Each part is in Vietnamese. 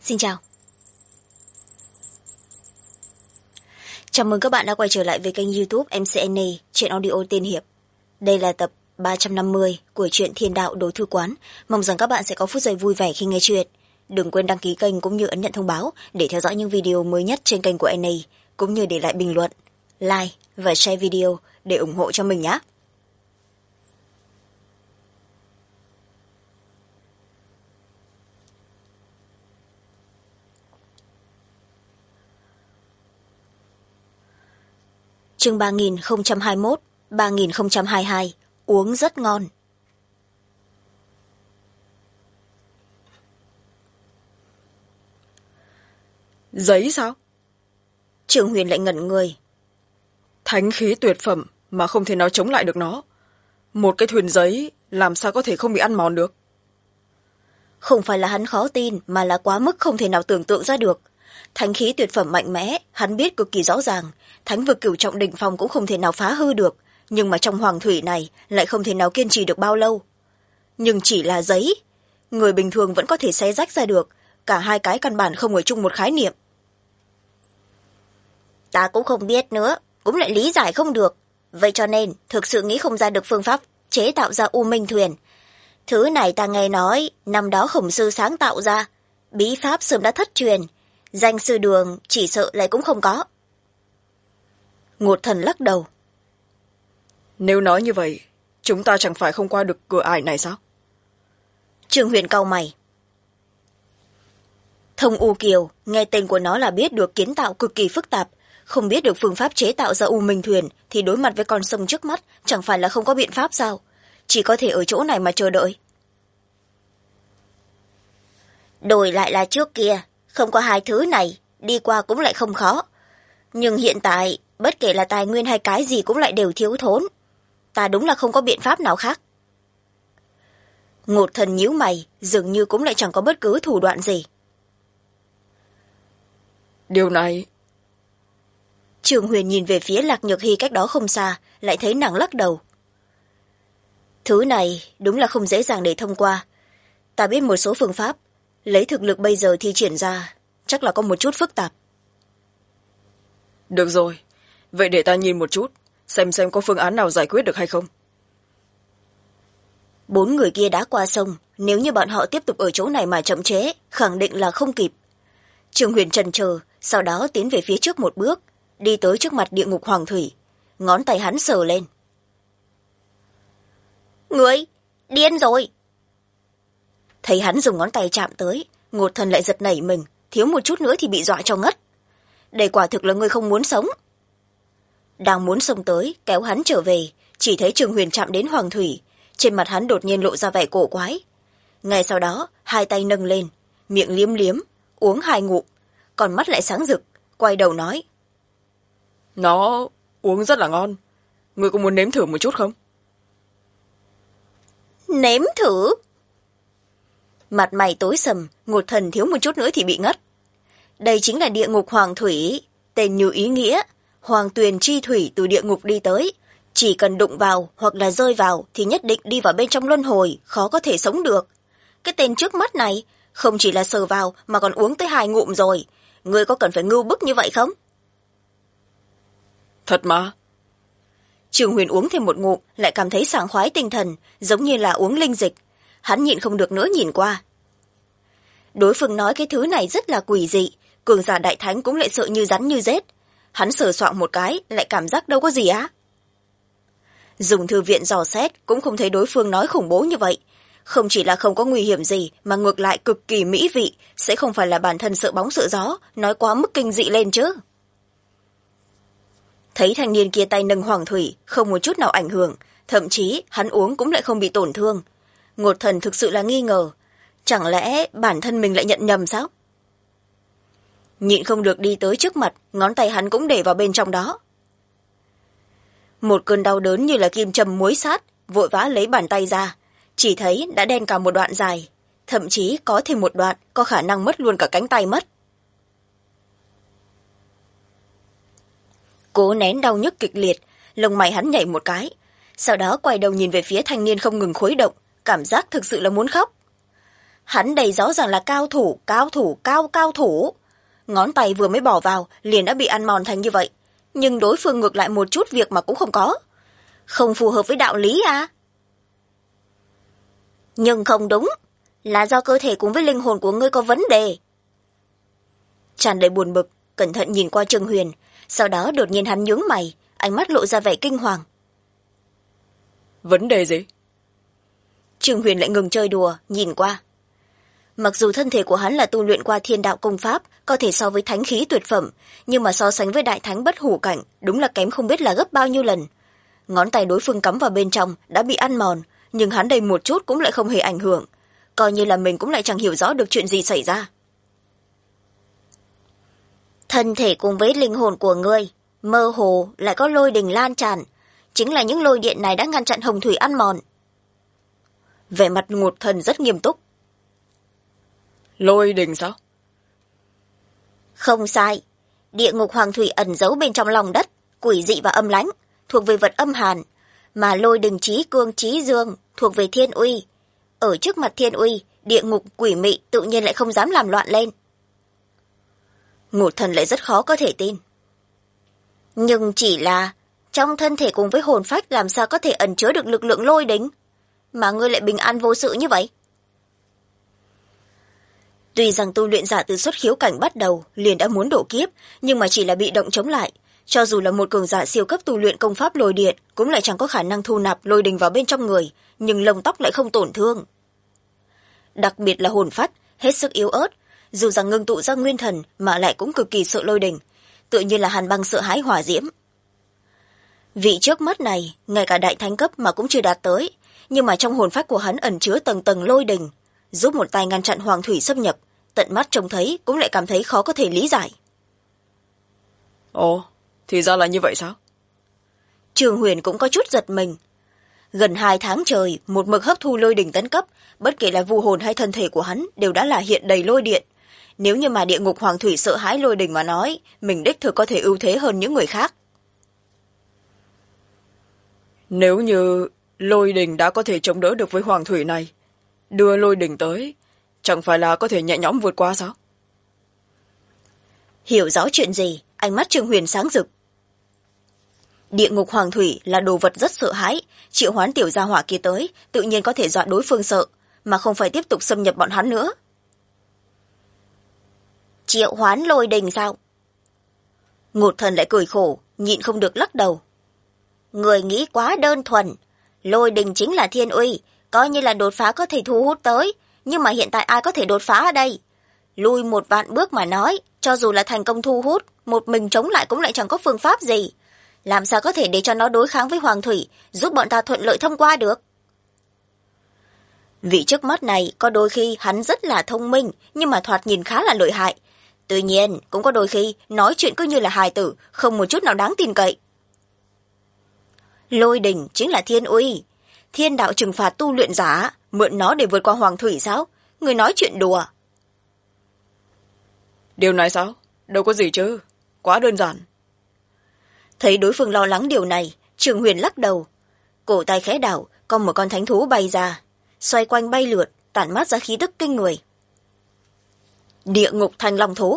Xin chào. Chào mừng các bạn đã quay trở lại với kênh YouTube MCNA Truyện Audio Tiên Hiệp. Đây là tập 350 của truyện Thiên Đạo Đồ Thư Quán. Mong rằng các bạn sẽ có phút giây vui vẻ khi nghe chuyện. Đừng quên đăng ký kênh cũng như ấn nhận thông báo để theo dõi những video mới nhất trên kênh của NA, cũng như để lại bình luận, like và share video để ủng hộ cho mình nhé. Chương 3021, 3022, uống rất ngon. Giấy sao? Trường Huyền lại ngẩn người. Thánh khí tuyệt phẩm mà không thể nào chống lại được nó. Một cái thuyền giấy làm sao có thể không bị ăn mòn được? Không phải là hắn khó tin, mà là quá mức không thể nào tưởng tượng ra được. Thánh khí tuyệt phẩm mạnh mẽ, hắn biết cực kỳ rõ ràng. Thánh vực cửu trọng đỉnh phong cũng không thể nào phá hư được, nhưng mà trong hoàng thủy này lại không thể nào kiên trì được bao lâu. Nhưng chỉ là giấy, người bình thường vẫn có thể xé rách ra được, cả hai cái căn bản không ở chung một khái niệm. Ta cũng không biết nữa, cũng lại lý giải không được. Vậy cho nên, thực sự nghĩ không ra được phương pháp chế tạo ra U Minh Thuyền. Thứ này ta nghe nói, năm đó Khổng Sư sáng tạo ra, bí pháp sớm đã thất truyền, danh sư đường chỉ sợ lại cũng không có. Ngột Thần lắc đầu. Nếu nói như vậy, chúng ta chẳng phải không qua được cửa ải này sao? Trương Huyền cau mày. Thông U Kiều, nghe tên của nó là biết được kiến tạo cực kỳ phức tạp, không biết được phương pháp chế tạo ra U Minh Thuyền thì đối mặt với con sông trước mắt chẳng phải là không có biện pháp sao? Chỉ có thể ở chỗ này mà chờ đợi. Đổi lại là trước kia, không có hai thứ này, đi qua cũng lại không khó. Nhưng hiện tại, bất kể là tài nguyên hay cái gì cũng lại đều thiếu thốn. Ta đúng là không có biện pháp nào khác. Ngột Thần nhíu mày, dường như cũng lại chẳng có bất cứ thủ đoạn gì. Điều này... Trường Huyền nhìn về phía Lạc Nhược Hy cách đó không xa, lại thấy nàng lắc đầu. Thứ này đúng là không dễ dàng để thông qua. Ta biết một số phương pháp, lấy thực lực bây giờ thi triển ra, chắc là có một chút phức tạp. Được rồi, vậy để ta nhìn một chút, xem có phương án nào giải quyết được hay không. 4 người kia đã qua sông, nếu như bọn họ tiếp tục ở chỗ này mà chậm chế, khẳng định là không kịp. Trường Huyền chần chờ, sau đó tiến về phía trước một bước, đi tới trước mặt địa ngục hoàng thủy, ngón tay hắn sờ lên. Người, điên rồi! Thấy hắn dùng ngón tay chạm tới, Ngột Thần lại giật nảy mình, thiếu một chút nữa thì bị dọa cho ngất. Đây quả thực là người không muốn sống. Đang muốn xông tới, kéo hắn trở về, chỉ thấy Trường Huyền chạm đến hoàng thủy, trên mặt hắn đột nhiên lộ ra vẻ cổ quái. Ngay sau đó, hai tay nâng lên, miệng liếm liếm, uống 2 ngụm, còn mắt lại sáng rực, quay đầu nói. Nó uống rất là ngon. Ngươi có muốn nếm thử một chút không? Nếm thử? Mặt mày tối sầm, Ngột Thần thiếu một chút nữa thì bị ngất. Đây chính là địa ngục hoàng thủy, tên như ý nghĩa, hoàng tuyền chi thủy từ địa ngục đi tới. Chỉ cần đụng vào hoặc là rơi vào thì nhất định đi vào bên trong luân hồi, khó có thể sống được. Cái tên trước mắt này, không chỉ là sờ vào mà còn uống tới 2 ngụm rồi. Ngươi có cần phải ngưu bức như vậy không? Thật mà. Trường Huyền uống thêm một ngụm, lại cảm thấy sảng khoái tinh thần, giống như là uống linh dịch. Hắn nhịn không được nữa nhìn qua. Đối phương nói cái thứ này rất là quỷ dị, cường giả đại thánh cũng lại sợ như rắn như rết. Hắn sờ soạng một cái, lại cảm giác đâu có gì á. Dùng thư viện dò xét, cũng không thấy đối phương nói khủng bố như vậy. Không chỉ là không có nguy hiểm gì, mà ngược lại cực kỳ mỹ vị, sẽ không phải là bản thân sợ bóng sợ gió, nói quá mức kinh dị lên chứ. Thấy thanh niên kia tay nâng hoàng thủy, không một chút nào ảnh hưởng, thậm chí hắn uống cũng lại không bị tổn thương. Ngột Thần thực sự là nghi ngờ, chẳng lẽ bản thân mình lại nhận nhầm sao? Nhịn không được đi tới trước mặt, ngón tay hắn cũng để vào bên trong đó. Một cơn đau đớn như là kim châm muối sát, vội vã lấy bàn tay ra, chỉ thấy đã đen cả một đoạn dài, thậm chí có thêm một đoạn có khả năng mất luôn cả cánh tay mất. Cố nén đau nhức kịch liệt, lông mày hắn nhảy một cái, sau đó quay đầu nhìn về phía thanh niên không ngừng khuấy động, cảm giác thực sự là muốn khóc. Hắn đây rõ ràng là cao thủ, cao thủ. Ngón tay vừa mới bỏ vào, liền đã bị ăn mòn thành như vậy. Nhưng đối phương ngược lại một chút việc mà cũng không có. Không phù hợp với đạo lý à? Nhưng không đúng, là do cơ thể cùng với linh hồn của ngươi có vấn đề. Tràn đầy buồn bực, cẩn thận nhìn qua Trương Huyền, sau đó đột nhiên hắn nhướng mày, ánh mắt lộ ra vẻ kinh hoàng. Vấn đề gì? Trương Huyền lại ngừng chơi đùa, nhìn qua. Mặc dù thân thể của hắn là tu luyện qua thiên đạo công pháp, có thể so với thánh khí tuyệt phẩm, nhưng mà so sánh với đại thánh bất hủ cảnh, đúng là kém không biết là gấp bao nhiêu lần. Ngón tay đối phương cắm vào bên trong, đã bị ăn mòn, nhưng hắn đây một chút cũng lại không hề ảnh hưởng. Coi như là mình cũng lại chẳng hiểu rõ được chuyện gì xảy ra. Thân thể cùng với linh hồn của ngươi, mơ hồ lại có lôi đình lan tràn. Chính là những lôi điện này đã ngăn chặn hồng thủy ăn mòn. Vẻ mặt Ngột Thần rất nghiêm túc. Lôi đình sao? Không sai. Địa ngục hoàng thủy ẩn giấu bên trong lòng đất, quỷ dị và âm lãnh, thuộc về vật âm hàn. Mà lôi đình trí cương trí dương, thuộc về thiên uy. Ở trước mặt thiên uy, địa ngục quỷ mị tự nhiên lại không dám làm loạn lên. Ngột Thần lại rất khó có thể tin. Nhưng chỉ là trong thân thể cùng với hồn phách làm sao có thể ẩn chứa được lực lượng lôi đình, mà ngươi lại bình an vô sự như vậy? Tuy rằng tu luyện giả từ xuất khiếu cảnh bắt đầu liền đã muốn độ kiếp, nhưng mà chỉ là bị động chống lại. Cho dù là một cường giả siêu cấp tu luyện công pháp lôi điện, cũng lại chẳng có khả năng thu nạp lôi đình vào bên trong người, nhưng lông tóc lại không tổn thương. Đặc biệt là hồn phách, hết sức yếu ớt, dù rằng ngưng tụ ra nguyên thần mà lại cũng cực kỳ sợ lôi đình, tự nhiên là Hàn Băng sợ hãi hỏa diễm. Vị trước mắt này, ngay cả đại thánh cấp mà cũng chưa đạt tới, nhưng mà trong hồn phách của hắn ẩn chứa tầng tầng lôi đình, giúp một tay ngăn chặn hoàng thủy xâm nhập, tận mắt trông thấy cũng lại cảm thấy khó có thể lý giải. Ồ, thì ra là như vậy sao? Trương Huyền cũng có chút giật mình. Gần 2 tháng trời, một mực hấp thu lôi đình tấn cấp, bất kể là vu hồn hay thân thể của hắn đều đã là hiện đầy lôi điện. Nếu như mà địa ngục hoàng thủy sợ hãi lôi đình mà nói, mình đích thực có thể ưu thế hơn những người khác. Nếu như lôi đình đã có thể chống đỡ được với hoàng thủy này, đưa lôi đình tới, chẳng phải là có thể nhẹ nhõm vượt qua sao? Hiểu rõ chuyện gì, ánh mắt Trương Huyền sáng rực. Địa ngục hoàng thủy là đồ vật rất sợ hãi, triệu hoán tiểu gia hỏa kia tới, tự nhiên có thể dọa đối phương sợ, mà không phải tiếp tục xâm nhập bọn hắn nữa. Triệu hoán lôi đình sao? Ngột Thần lại cười khổ, nhịn không được lắc đầu. Người nghĩ quá đơn thuần, lôi đình chính là thiên uy, coi như là đột phá có thể thu hút tới, nhưng mà hiện tại ai có thể đột phá ở đây? Lui 1 vạn bước mà nói, cho dù là thành công thu hút, một mình chống lại cũng lại chẳng có phương pháp gì. Làm sao có thể để cho nó đối kháng với hoàng thủy, giúp bọn ta thuận lợi thông qua được? Vị trước mắt này có đôi khi hắn rất là thông minh, nhưng mà thoạt nhìn khá là lợi hại. Tuy nhiên, cũng có đôi khi nói chuyện cứ như là hài tử, không một chút nào đáng tin cậy. Lôi đình chính là thiên uy, thiên đạo trừng phạt tu luyện giả, mượn nó để vượt qua hoàng thủy sao? Người nói chuyện đùa. Điều này sao? Đâu có gì chứ, quá đơn giản. Thấy đối phương lo lắng điều này, Trương Huyền lắc đầu. Cổ tay khẽ đảo, có một con thánh thú bay ra, xoay quanh bay lượt, tản mát ra khí tức kinh người. Địa ngục thanh long thú.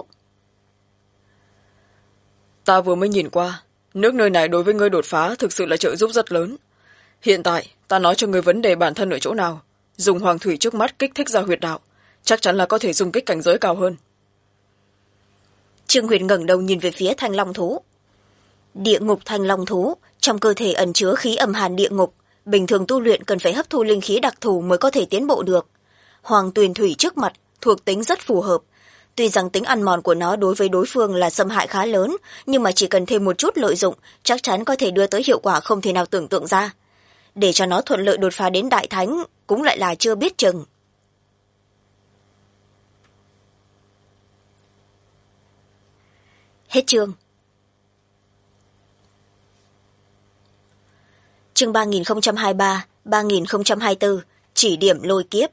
Ta vừa mới nhìn qua, nước nơi này đối với ngươi đột phá thực sự là trợ giúp rất lớn. Hiện tại, ta nói cho ngươi vấn đề bản thân ở chỗ nào. Dùng hoàng thủy trước mắt kích thích ra huyệt đạo, chắc chắn là có thể dùng kích cảnh giới cao hơn. Trương Huyền ngẩng đầu nhìn về phía thanh long thú. Địa ngục thanh long thú, trong cơ thể ẩn chứa khí âm hàn địa ngục, bình thường tu luyện cần phải hấp thu linh khí đặc thù mới có thể tiến bộ được. Hoàng tuyền thủy trước mặt, thuộc tính rất phù hợp. Tuy rằng tính ăn mòn của nó đối với đối phương là xâm hại khá lớn, nhưng mà chỉ cần thêm một chút lợi dụng, chắc chắn có thể đưa tới hiệu quả không thể nào tưởng tượng ra. Để cho nó thuận lợi đột phá đến đại thánh, cũng lại là chưa biết chừng. Hết chương. Chương 3023-3024, chỉ điểm lôi kiếp.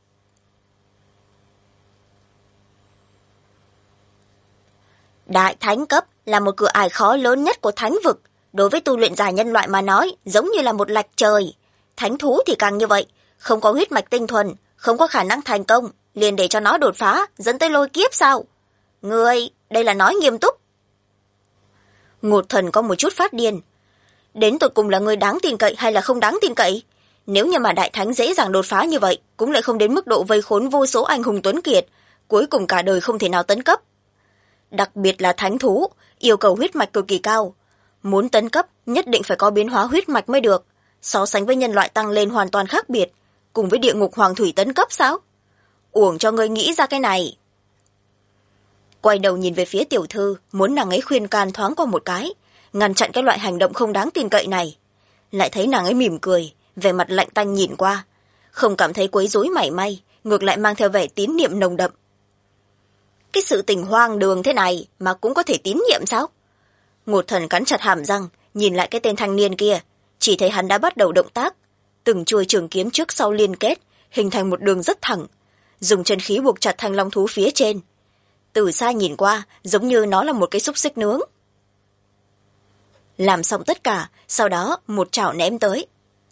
Đại thánh cấp là một cửa ải khó lớn nhất của thánh vực. Đối với tu luyện giả nhân loại mà nói, giống như là một lạch trời. Thánh thú thì càng như vậy, không có huyết mạch tinh thuần, không có khả năng thành công, liền để cho nó đột phá, dẫn tới lôi kiếp sao? Ngươi, đây là nói nghiêm túc. Ngột Thần có một chút phát điên. Đến tột cùng là người đáng tin cậy hay là không đáng tin cậy? Nếu như mà đại thánh dễ dàng đột phá như vậy, cũng lại không đến mức độ vây khốn vô số anh hùng tuấn kiệt, cuối cùng cả đời không thể nào tấn cấp. Đặc biệt là thánh thú, yêu cầu huyết mạch cực kỳ cao. Muốn tấn cấp, nhất định phải có biến hóa huyết mạch mới được. So sánh với nhân loại tăng lên hoàn toàn khác biệt, cùng với địa ngục hoàng thủy tấn cấp sao? Uổng cho ngươi nghĩ ra cái này. Quay đầu nhìn về phía tiểu thư, muốn nàng ấy khuyên can thoáng qua một cái, ngăn chặn cái loại hành động không đáng tin cậy này. Lại thấy nàng ấy mỉm cười, vẻ mặt lạnh tanh nhìn qua, không cảm thấy quấy rối mảy may, ngược lại mang theo vẻ tín niệm nồng đậm. Cái sự tình hoang đường thế này mà cũng có thể tín nhiệm sao? Ngột Thần cắn chặt hàm răng, nhìn lại cái tên thanh niên kia, chỉ thấy hắn đã bắt đầu động tác, từng chuôi trường kiếm trước sau liên kết, hình thành một đường rất thẳng, dùng chân khí buộc chặt thanh long thú phía trên. Từ xa nhìn qua, giống như nó là một cái xúc xích nướng. Làm xong tất cả, sau đó một chảo ném tới.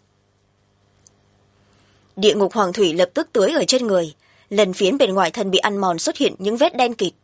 Địa ngục hoàng thủy lập tức tưới ở trên người, lần phiến bên ngoài thân bị ăn mòn xuất hiện những vết đen kịt.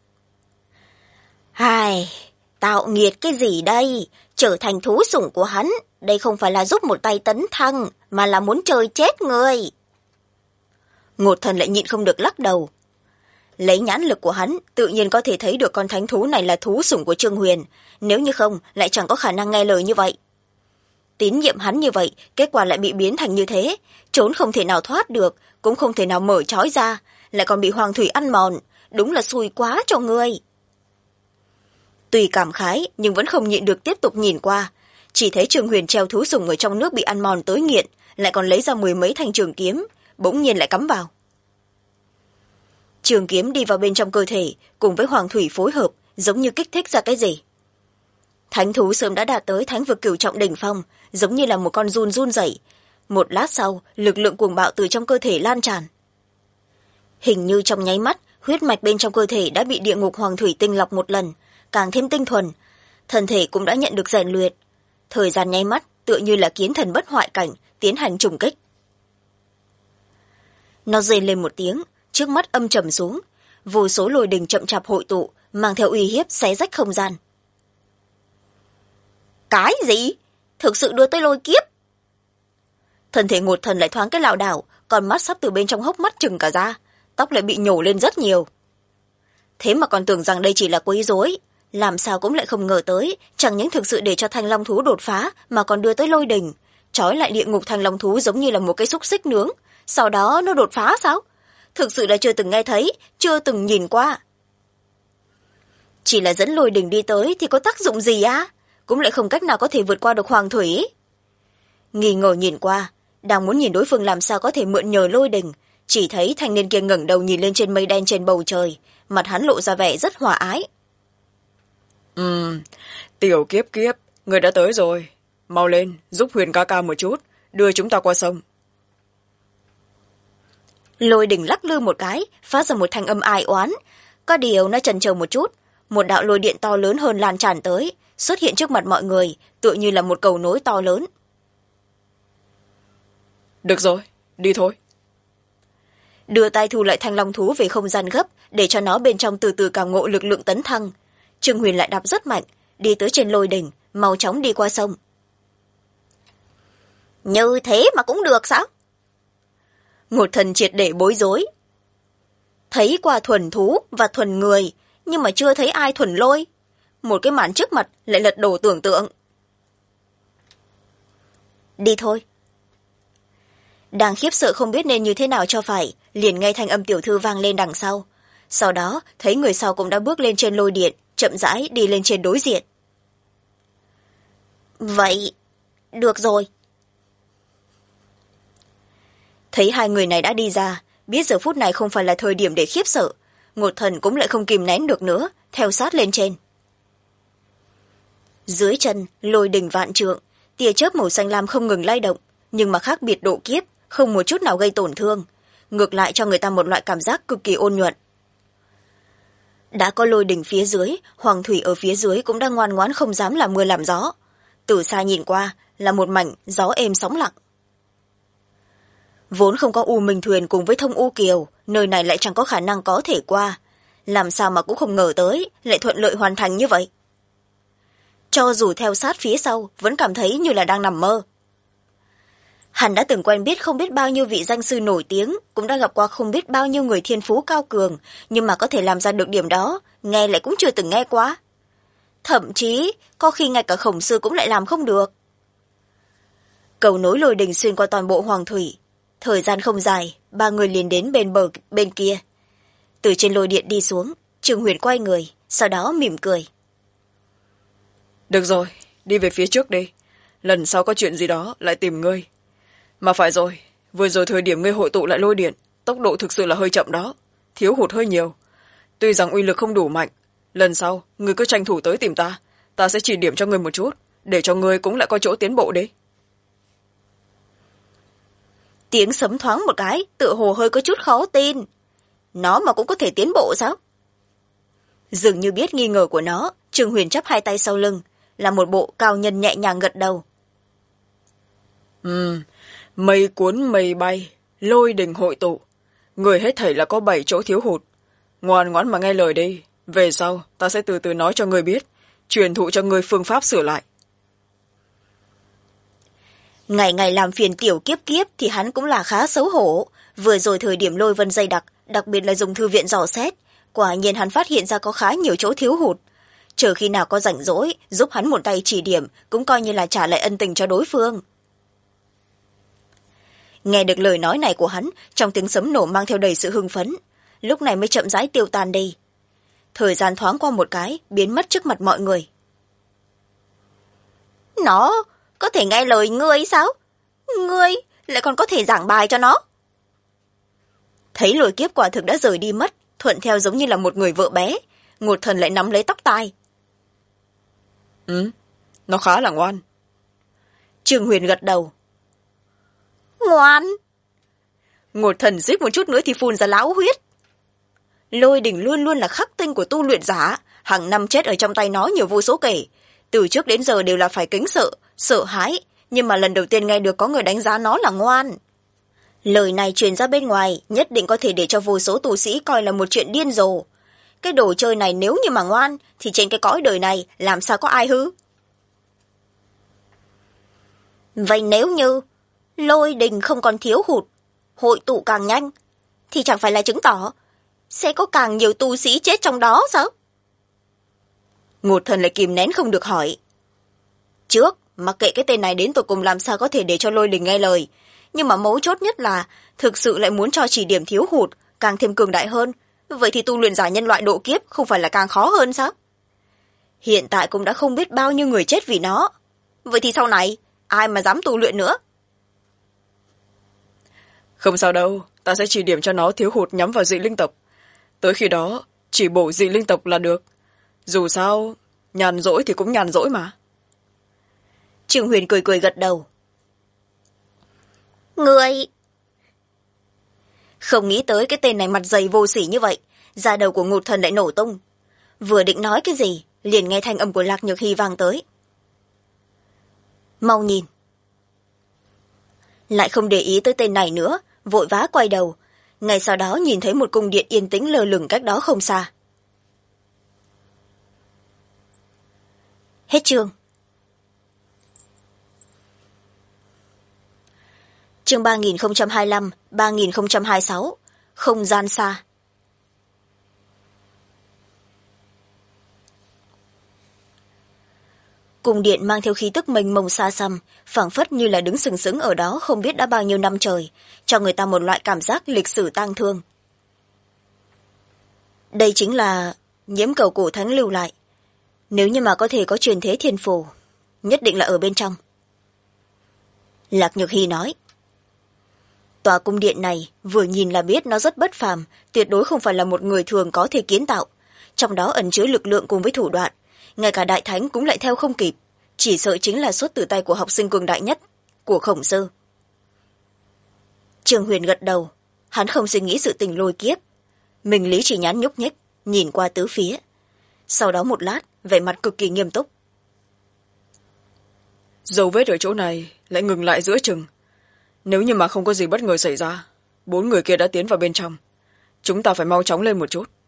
Hai, tạo nghiệt cái gì đây? Trở thành thú sủng của hắn, đây không phải là giúp một tay tấn thăng, mà là muốn chơi chết người. Ngột Thần lại nhịn không được lắc đầu. Lấy nhãn lực của hắn, tự nhiên có thể thấy được con thánh thú này là thú sủng của Trương Huyền, nếu như không, lại chẳng có khả năng nghe lời như vậy. Tín nhiệm hắn như vậy, kết quả lại bị biến thành như thế, trốn không thể nào thoát được, cũng không thể nào mở trói ra, lại còn bị hoàng thủy ăn mòn, đúng là xui quá cho ngươi. Tuy cảm khái, nhưng vẫn không nhịn được tiếp tục nhìn qua, chỉ thấy Trương Huyền treo thú sủng ở trong nước bị ăn mòn tới nghiện, lại còn lấy ra 10 mấy thanh trường kiếm, bỗng nhiên lại cắm vào. Trường kiếm đi vào bên trong cơ thể, cùng với hoàng thủy phối hợp, giống như kích thích ra cái gì. Thánh thú sớm đã đạt tới thánh vực cửu trọng đỉnh phong, giống như là một con giun run rẩy. Một lát sau, lực lượng cuồng bạo từ trong cơ thể lan tràn. Hình như trong nháy mắt, huyết mạch bên trong cơ thể đã bị địa ngục hoàng thủy tinh lọc một lần, càng thêm tinh thuần. Thân thể cũng đã nhận được rèn luyện. Thời gian nháy mắt, tựa như là kiến thần bất hoại cảnh, tiến hành trùng kích. Nó rên lên một tiếng, trước mắt âm trầm xuống, vô số lôi đình chậm chạp hội tụ, mang theo uy hiếp xé rách không gian. Cái gì? Thực sự đưa tới lôi kiếp? Thân thể Ngột Thần lại thoáng cái lảo đảo, còn mắt sắp từ bên trong hốc mắt trừng cả ra, tóc lại bị nhổ lên rất nhiều. Thế mà còn tưởng rằng đây chỉ là quấy rối, làm sao cũng lại không ngờ tới, chẳng những thực sự để cho thanh long thú đột phá, mà còn đưa tới lôi đình, trói lại địa ngục thanh long thú giống như là một cái xúc xích nướng, sau đó nó đột phá sao? Thực sự là chưa từng nghe thấy, chưa từng nhìn qua. Chỉ là dẫn lôi đình đi tới thì có tác dụng gì á? Cũng lại không cách nào có thể vượt qua được hoàng thủy. Nghi ngờ nhìn qua, đang muốn nhìn đối phương làm sao có thể mượn nhờ lôi đình, chỉ thấy thanh niên kia ngẩng đầu nhìn lên trên mây đen trên bầu trời, mặt hắn lộ ra vẻ rất hòa ái. Tiểu kiếp kiếp, người đã tới rồi. Mau lên, giúp Huyền ca ca một chút, đưa chúng ta qua sông. Lôi đình lắc lư một cái, phát ra một thanh âm ai oán. Có điều nó chần chờ một chút, một đạo lôi điện to lớn hơn lan tràn tới, xuất hiện trước mặt mọi người, tựa như là một cầu nối to lớn. Được rồi, đi thôi. Đưa tay thu lại thanh long thú về không gian gấp, để cho nó bên trong từ từ cảm ngộ lực lượng tấn thăng. Trương Huyền lại đạp rất mạnh, đi tới trên lôi đỉnh, mau chóng đi qua sông. Như thế mà cũng được sao? Ngột Thần triệt để bối rối. Thấy qua thuần thú và thuần người, nhưng mà chưa thấy ai thuần lôi. Một cái màn trước mặt lại lật đổ tưởng tượng. Đi thôi. Đang khiếp sợ không biết nên như thế nào cho phải, liền nghe thanh âm tiểu thư vang lên đằng sau. Sau đó, thấy người sau cũng đã bước lên trên lôi điện, chậm rãi đi lên trên đối diện. Vậy, được rồi. Thấy hai người này đã đi ra, biết giờ phút này không phải là thời điểm để khiếp sợ, Ngột Thần cũng lại không kìm nén được nữa, theo sát lên trên. Dưới chân, lôi đình vạn trượng, tia chớp màu xanh lam không ngừng lay động, nhưng mà khác biệt độ kiếp, không một chút nào gây tổn thương, ngược lại cho người ta một loại cảm giác cực kỳ ôn nhuận. Đã có lôi đình phía dưới, hoàng thủy ở phía dưới cũng đang ngoan ngoãn không dám làm mưa làm gió. Từ xa nhìn qua là một mảnh gió êm sóng lặng. vốn không có U Minh Thuyền cùng với Thông U Kiều, nơi này lại chẳng có khả năng có thể qua. Làm sao mà cũng không ngờ tới lại thuận lợi hoàn thành như vậy. Cho dù theo sát phía sau vẫn cảm thấy như là đang nằm mơ. Hắn đã từng quen biết không biết bao nhiêu vị danh sư nổi tiếng, cũng đã gặp qua không biết bao nhiêu người thiên phú cao cường, nhưng mà có thể làm ra được điểm đó nghe lại cũng chưa từng nghe qua. Thậm chí có khi ngay cả Khổng Sư cũng lại làm không được. Cầu nối lôi đình xuyên qua toàn bộ Hoàng Thủy. Thời gian không dài, ba người liền đến bên kia. Từ trên lôi điện đi xuống, Trương Huyền quay người, sau đó mỉm cười. Được rồi, đi về phía trước đi. Lần sau có chuyện gì đó lại tìm ngươi. Mà phải rồi, vừa rồi thời điểm ngươi hội tụ lại lôi điện, tốc độ thực sự là hơi chậm đó, thiếu hụt hơi nhiều. Tuy rằng uy lực không đủ mạnh, lần sau ngươi cứ tranh thủ tới tìm ta, ta sẽ chỉ điểm cho ngươi một chút, để cho ngươi cũng lại có chỗ tiến bộ đi. Tiếng sấm thoáng một cái, tựa hồ hơi có chút khó tin. Nó mà cũng có thể tiến bộ sao? Dường như biết nghi ngờ của nó, Trương Huyền chắp hai tay sau lưng, là một bộ cao nhân nhẹ nhàng gật đầu. Mây cuốn mây bay, lôi đình hội tụ. Người hết thảy là có 7 chỗ thiếu hụt. Ngoan ngoãn mà nghe lời đi. Về sau, ta sẽ từ từ nói cho người biết, truyền thụ cho người phương pháp sửa lại. Ngày ngày làm phiền tiểu kiếp kiếp thì hắn cũng là khá xấu hổ. Vừa rồi thời điểm lôi vân dày đặc biệt là dùng thư viện dò xét. Quả nhiên hắn phát hiện ra có khá nhiều chỗ thiếu hụt. Chờ khi nào có rảnh rỗi, giúp hắn một tay chỉ điểm, cũng coi như là trả lại ân tình cho đối phương. Nghe được lời nói này của hắn, trong tiếng sấm nổ mang theo đầy sự hưng phấn, lúc này mới chậm rãi tiêu tan đi. Thời gian thoáng qua một cái, biến mất trước mặt mọi người. Nó có thể nghe lời ngươi sao? Ngươi lại còn có thể giảng bài cho nó. Thấy lôi kiếp quả thực đã rời đi mất, thuận theo giống như là một người vợ bé. Ngột Thần lại nắm lấy tóc tai. Nó khá là ngoan. Trương Huyền gật đầu. Ngoan. Ngột Thần giết một chút nữa thì phun ra lão huyết. Lôi đình luôn luôn là khắc tinh của tu luyện giả, hàng năm chết ở trong tay nó nhiều vô số kể. Từ trước đến giờ đều là phải kính sợ, sợ hãi, nhưng mà lần đầu tiên nghe được có người đánh giá nó là ngoan. Lời này truyền ra bên ngoài, nhất định có thể để cho vô số tu sĩ coi là một chuyện điên rồ. Cái đồ chơi này nếu như mà ngoan, thì trên cái cõi đời này làm sao có ai hư? Vậy nếu như lôi đình không còn thiếu hụt, hội tụ càng nhanh, thì chẳng phải là chứng tỏ sẽ có càng nhiều tu sĩ chết trong đó sao? Ngột Thần lại kìm nén không được hỏi. Trước, mặc kệ cái tên này đến tụi cùng làm sao có thể để cho lôi đình nghe lời, nhưng mà mấu chốt nhất là thực sự lại muốn cho chỉ điểm thiếu hụt càng thêm cường đại hơn. Vậy thì tu luyện giả nhân loại độ kiếp không phải là càng khó hơn sao? Hiện tại cũng đã không biết bao nhiêu người chết vì nó. Vậy thì sau này, ai mà dám tu luyện nữa? Không sao đâu, ta sẽ chỉ điểm cho nó thiếu hụt nhắm vào dị linh tộc. Tới khi đó, chỉ bổ dị linh tộc là được. Dù sao, nhàn rỗi thì cũng nhàn rỗi mà. Trương Huyền cười cười gật đầu. Người... Không nghĩ tới cái tên này mặt dày vô sỉ như vậy, da đầu của Ngột Thần lại nổ tung. Vừa định nói cái gì, liền nghe thanh âm của Lạc Nhược Hy vang tới. Mau nhìn. Lại không để ý tới tên này nữa, vội vã quay đầu. Ngay sau đó nhìn thấy một cung điện yên tĩnh lơ lửng cách đó không xa. Hết chương. Chương 3025, 3026, không gian xa. Cung điện mang theo khí tức mênh mông xa xăm, phảng phất như là đứng sừng sững ở đó không biết đã bao nhiêu năm trời, cho người ta một loại cảm giác lịch sử tang thương. Đây chính là nhiễm cầu cổ thánh lưu lại. Nếu như mà có thể có truyền thế thiên phù, nhất định là ở bên trong. Lạc Nhược Hy nói. Tòa cung điện này vừa nhìn là biết nó rất bất phàm, tuyệt đối không phải là một người thường có thể kiến tạo. Trong đó ẩn chứa lực lượng cùng với thủ đoạn, ngay cả đại thánh cũng lại theo không kịp, chỉ sợ chính là xuất từ tay của học sinh cường đại nhất của Khổng Sư. Trương Huyền gật đầu, hắn không suy nghĩ sự tình lôi kiếp. Mình lý chỉ nhắn nhúc nhích, nhìn qua tứ phía. Sau đó một lát, vẻ mặt cực kỳ nghiêm túc. Dấu vết ở chỗ này lại ngừng lại giữa chừng. nếu như mà không có gì bất ngờ xảy ra, 4 người kia đã tiến vào bên trong. Chúng ta phải mau chóng lên một chút.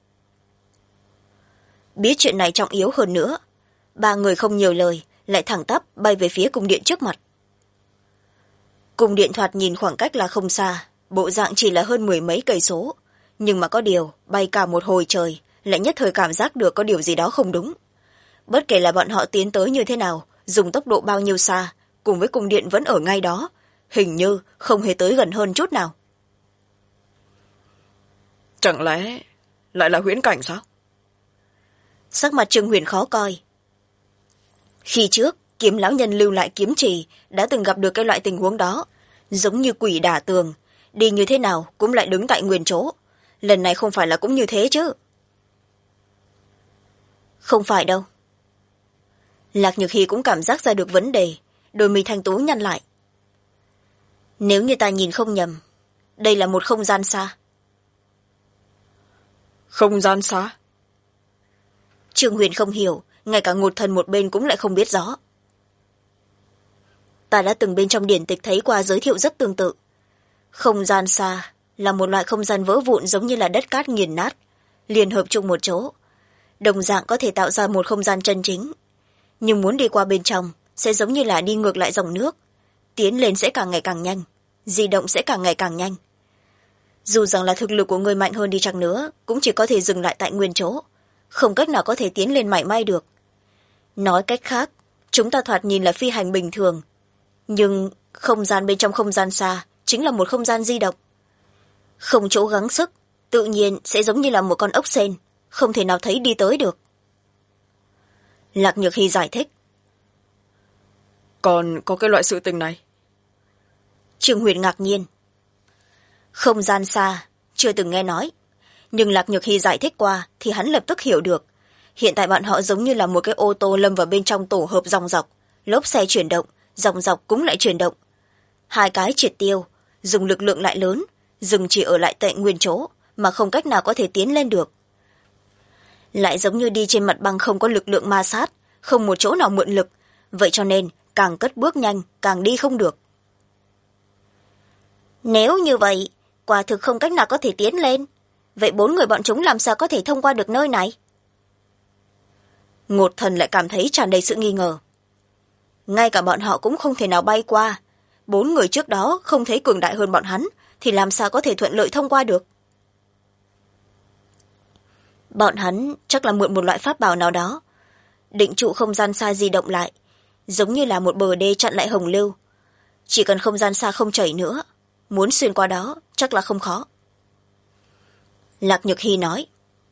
Biết chuyện này trọng yếu hơn nữa, 3 người không nhiều lời, lại thẳng tắp bay về phía cung điện trước mặt. Cung điện thoạt nhìn khoảng cách là không xa, bộ dạng chỉ là hơn 10 mấy cây số, nhưng mà có điều bay cả một hồi trời lại nhất thời cảm giác được có điều gì đó không đúng. Bất kể là bọn họ tiến tới như thế nào, dùng tốc độ bao nhiêu xa, cùng với cung điện vẫn ở ngay đó, hình như không hề tới gần hơn chút nào. Chẳng lẽ lại là huyễn cảnh sao? Sắc mặt Trương Huyền khó coi. Khi trước Kiếm lão nhân lưu lại kiếm trì đã từng gặp được cái loại tình huống đó, giống như quỷ đả tường, đi như thế nào cũng lại đứng tại nguyên chỗ. Lần này không phải là cũng như thế chứ? Không phải đâu. Lạc Nhược Hy cũng cảm giác ra được vấn đề, đôi mi thanh tú nhăn lại. Nếu như ta nhìn không nhầm, đây là một không gian xa. Không gian xa? Trương Huyền không hiểu, ngay cả Ngột Thần một bên cũng lại không biết rõ. Ta đã từng bên trong điển tịch thấy qua giới thiệu rất tương tự. Không gian xa là một loại không gian vỡ vụn giống như là đất cát nghiền nát, liền hợp chung một chỗ. Đồng dạng có thể tạo ra một không gian chân chính. Nhưng muốn đi qua bên trong sẽ giống như là đi ngược lại dòng nước. Tiến lên sẽ càng ngày càng nhanh, di động sẽ càng ngày càng nhanh. Dù rằng là thực lực của người mạnh hơn đi chăng nữa, cũng chỉ có thể dừng lại tại nguyên chỗ, không cách nào có thể tiến lên mảy may được. Nói cách khác, chúng ta thoạt nhìn là phi hành bình thường, nhưng không gian bên trong không gian xa chính là một không gian di động. Không chỗ gắng sức, tự nhiên sẽ giống như là một con ốc sên, không thể nào thấy đi tới được. Lạc Nhược Hy giải thích. Còn có cái loại sự tình này? Trương Huyền ngạc nhiên. Không gian xa, chưa từng nghe nói. Nhưng Lạc Nhược Hy giải thích qua thì hắn lập tức hiểu được. Hiện tại bọn họ giống như là một cái ô tô lâm vào bên trong tổ hợp dòng dọc, lốp xe chuyển động, dòng dọc cũng lại chuyển động. Hai cái triệt tiêu, dùng lực lượng lại lớn, dừng chỉ ở lại tại nguyên chỗ mà không cách nào có thể tiến lên được. Lại giống như đi trên mặt băng không có lực lượng ma sát, không một chỗ nào mượn lực, vậy cho nên càng cất bước nhanh càng đi không được. Nếu như vậy, quả thực không cách nào có thể tiến lên, vậy 4 người bọn chúng làm sao có thể thông qua được nơi này? Ngột Thần lại cảm thấy tràn đầy sự nghi ngờ. Ngay cả bọn họ cũng không thể nào bay qua, 4 người trước đó không thấy cường đại hơn bọn hắn thì làm sao có thể thuận lợi thông qua được? Bọn hắn chắc là mượn một loại pháp bảo nào đó, định trụ không gian xa di động lại, giống như là một bờ đê chặn lại hồng lưu. Chỉ cần không gian xa không chảy nữa, muốn xuyên qua đó chắc là không khó. Lạc Nhược Hy nói.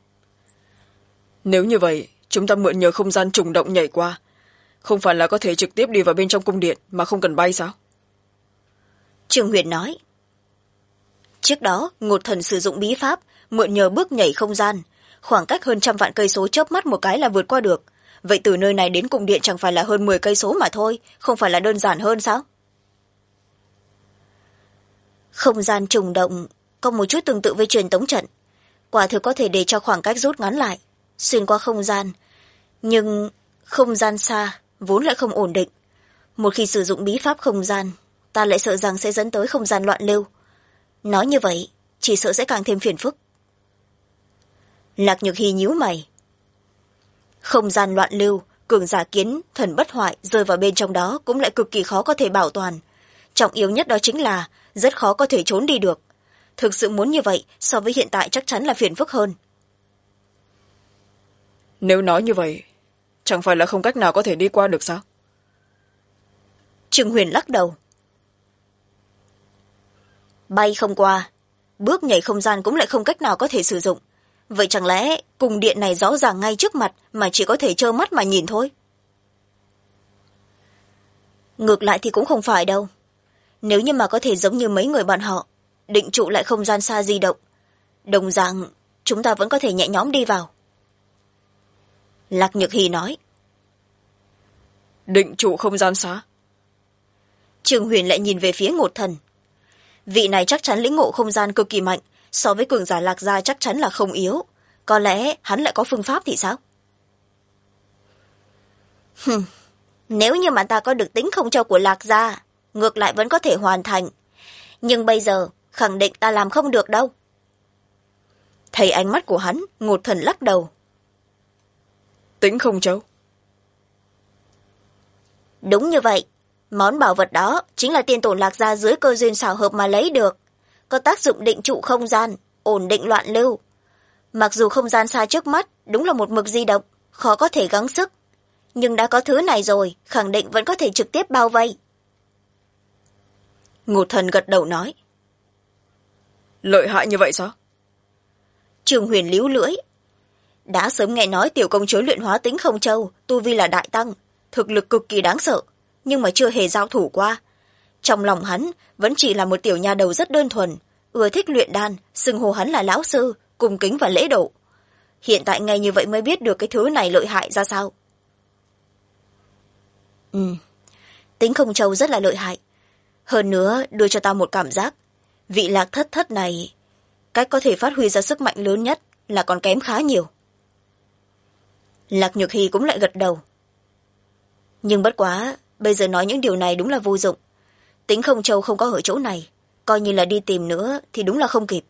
Nếu như vậy, chúng ta mượn nhờ không gian trùng động nhảy qua, không phải là có thể trực tiếp đi vào bên trong cung điện mà không cần bay sao? Trương Huyền nói. Trước đó, Ngột Thần sử dụng bí pháp, mượn nhờ bước nhảy không gian, khoảng cách hơn 100 vạn cây số chớp mắt một cái là vượt qua được. Vậy từ nơi này đến cung điện chẳng phải là hơn 10 cây số mà thôi, không phải là đơn giản hơn sao? Không gian trùng động có một chút tương tự với truyền tống trận, quả thực có thể để cho khoảng cách rút ngắn lại, xuyên qua không gian. Nhưng không gian xa vốn lại không ổn định. Một khi sử dụng bí pháp không gian, ta lại sợ rằng sẽ dẫn tới không gian loạn lưu. Nói như vậy, chỉ sợ sẽ càng thêm phiền phức. Lạc Nhược Hy nhíu mày. Không gian loạn lưu, cường giả kiến, thần bất hoại rơi vào bên trong đó cũng lại cực kỳ khó có thể bảo toàn. Trọng yếu nhất đó chính là rất khó có thể trốn đi được. Thực sự muốn như vậy, so với hiện tại chắc chắn là phiền phức hơn. Nếu nói như vậy, chẳng phải là không cách nào có thể đi qua được sao? Trương Huyền lắc đầu. Bay không qua, bước nhảy không gian cũng lại không cách nào có thể sử dụng. Vậy chẳng lẽ cung điện này rõ ràng ngay trước mặt mà chỉ có thể trơ mắt mà nhìn thôi? Ngược lại thì cũng không phải đâu. Nếu như mà có thể giống như mấy người bọn họ, định trụ lại không gian xa di động, đồng dạng chúng ta vẫn có thể nhẹ nhõm đi vào. Lạc Nhược Hy nói. Định trụ không gian xa? Trương Huyền lại nhìn về phía Ngột Thần. Vị này chắc chắn lĩnh ngộ không gian cực kỳ mạnh, so với cường giả Lạc gia chắc chắn là không yếu. Có lẽ hắn lại có phương pháp thì sao? Nếu như mà ta có được tính không châu của Lạc gia, ngược lại vẫn có thể hoàn thành. nhưng bây giờ khẳng định ta làm không được đâu. Thấy ánh mắt của hắn, Ngột Thần lắc đầu. Tĩnh Không Châu. Đúng như vậy, món bảo vật đó chính là tiên tổ Lạc Gia dưới cơ duyên xảo hợp mà lấy được, có tác dụng định trụ không gian, ổn định loạn lưu. Mặc dù không gian xa trước mắt đúng là một mực di động, khó có thể gắng sức, nhưng đã có thứ này rồi, khẳng định vẫn có thể trực tiếp bao vây. Ngột Thần gật đầu nói. Lợi hại như vậy sao? Trường Huyền líu lưỡi. Đã sớm nghe nói tiểu công chúa luyện hóa Tĩnh Không Châu, tu vi là đại tăng, thực lực cực kỳ đáng sợ, nhưng mà chưa hề giao thủ qua. Trong lòng hắn vẫn chỉ là một tiểu nha đầu rất đơn thuần, ưa thích luyện đan, xưng hô hắn là lão sư, cung kính và lễ độ. Hiện tại nghe như vậy mới biết được cái thứ này lợi hại ra sao. Tĩnh Không Châu rất là lợi hại. Hơn nữa đưa cho ta một cảm giác, vị Lạc Thất Thất này cách có thể phát huy ra sức mạnh lớn nhất là còn kém khá nhiều. Lạc Nhược Hy cũng lại gật đầu. Nhưng bất quá, bây giờ nói những điều này đúng là vô dụng. Tĩnh Không Châu không có ở chỗ này, coi như là đi tìm nữa thì đúng là không kịp.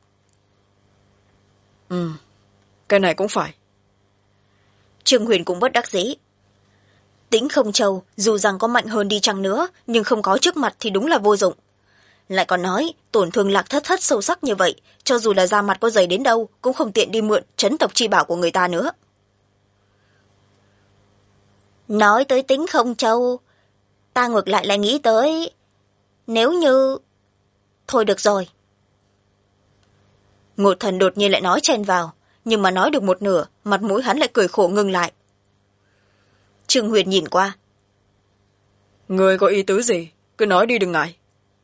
Cái này cũng phải. Trương Huyền cũng bất đắc dĩ. Tĩnh Không Châu dù rằng có mạnh hơn đi chăng nữa, nhưng không có trước mặt thì đúng là vô dụng. Lại còn nói tổn thương Lạc Thất Thất sâu sắc như vậy, cho dù là da mặt có dày đến đâu cũng không tiện đi mượn trấn tộc chi bảo của người ta nữa. Nói tới Tĩnh Không Châu, ta ngược lại là nghĩ tới nếu như... Thôi được rồi. Ngột Thần đột nhiên lại nói chen vào, nhưng mà nói được một nửa, mặt mũi hắn lại cười khổ ngừng lại. Trương Huyền nhìn qua. Ngươi có ý tứ gì? Cứ nói đi đừng ngại.